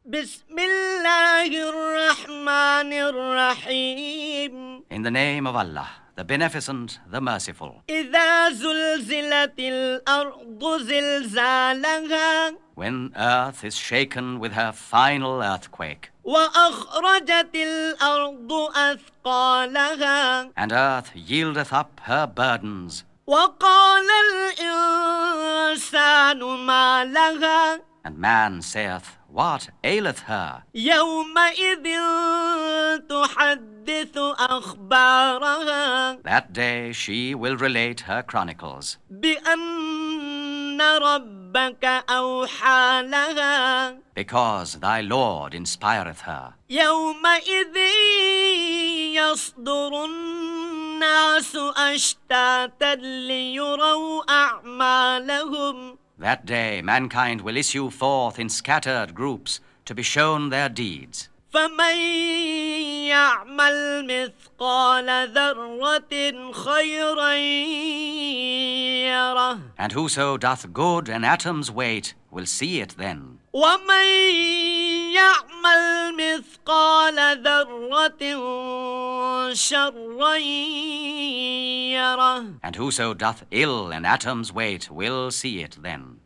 بسم الله الرحمن الرحيم. In the name of Allah, the Beneficent, the Merciful. إذا زلزلت الأرض زلزالها When earth is shaken with her final earthquake, وأخرجت الأرض أثقالها and earth yieldeth up her burdens, وقال الإنسان ما لها and man saith, What aileth her? يومئذ تحدث أخبارها That day she will relate her chronicles, بأن ربك أوحى لها because thy Lord inspireth her. يومئذ يصدر الناس أشتاتا ليروا أعمالهم That day mankind will issue forth in scattered groups to be shown their deeds. فمن يعمل مثقال ذرة خيرا يره And whoso doth good an atom's weight will see it then. ومن يعمل مثقال ذرة شرا يره And whoso doth ill an atom's weight will see it then.